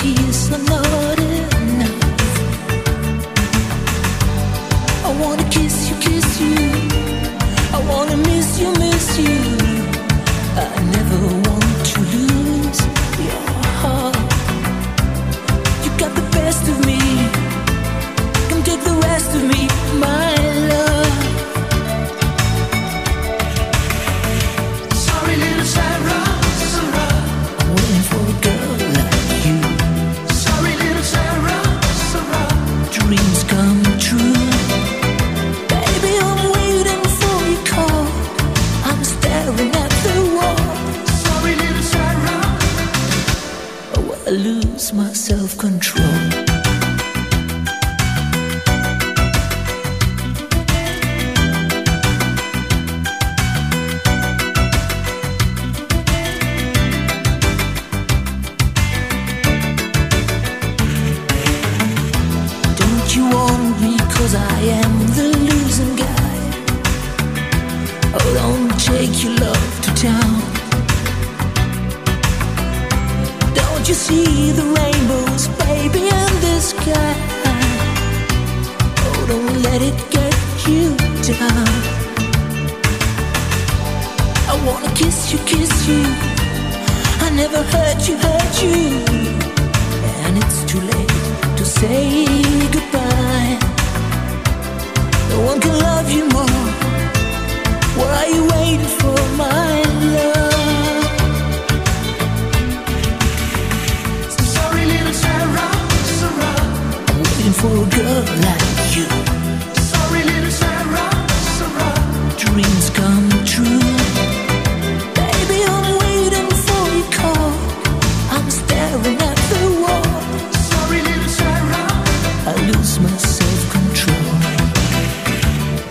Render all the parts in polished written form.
kiss are not enough. I wanna kiss you. I wanna miss you. I never want to lose your heart. You got the best of me. Come take the rest of me, my love. Sorry, little Sarah. I'm waiting for a girl like you. Sorry, little Sarah. Dreams come true. Baby, I'm waiting for your call. I'm staring at the wall. Sorry, little Sarah. Oh, I lose my self-control. Don't you want me 'cause I am the losing guy? Oh, don't take your love to town. Don't you see the rainbows, baby, in the sky? Oh, don't let it get you down. I wanna kiss you. I never hurt you. And it's too late to say goodbye. No one can love you more. What are you waiting for, my love? Sorry, little Sarah. I'm waiting for a girl like you. Sorry, little Sarah. Dreams come true. Baby, I'm waiting for your call. I'm staring at the wall. Sorry, little Sarah. I lose my self-control.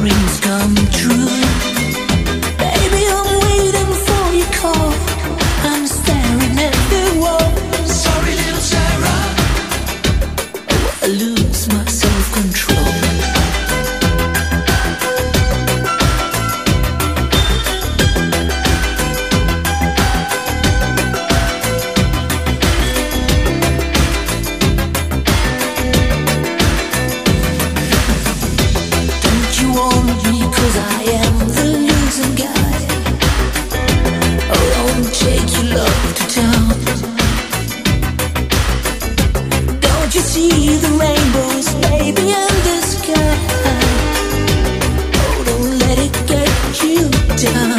dreams come true. Baby, I'm waiting for your call. I'm staring at the wall. Sorry, little Sarah. I lose my self-control. Don't you want me 'cause I am the losing guy? Oh, don't take your love to town. Don't you see the rainbows, baby, in the sky? Oh, don't let it get you down.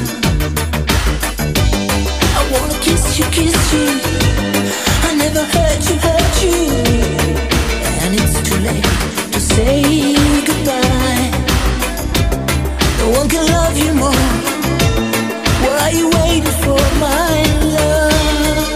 I wanna kiss you, I never hurt you. And it's too late to say goodbye. No one can love you more. What are you waiting for, my love?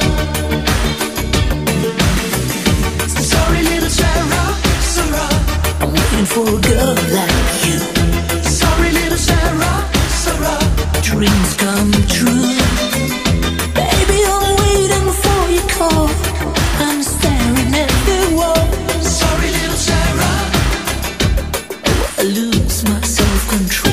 Sorry, little Sarah, Sarah. I'm waiting for a girl like you. Sorry, little Sarah, Sarah. Dreams come true. Baby, I'm waiting for your call. I'm staring at the wall. Sorry, little Sarah. I lose my self-control.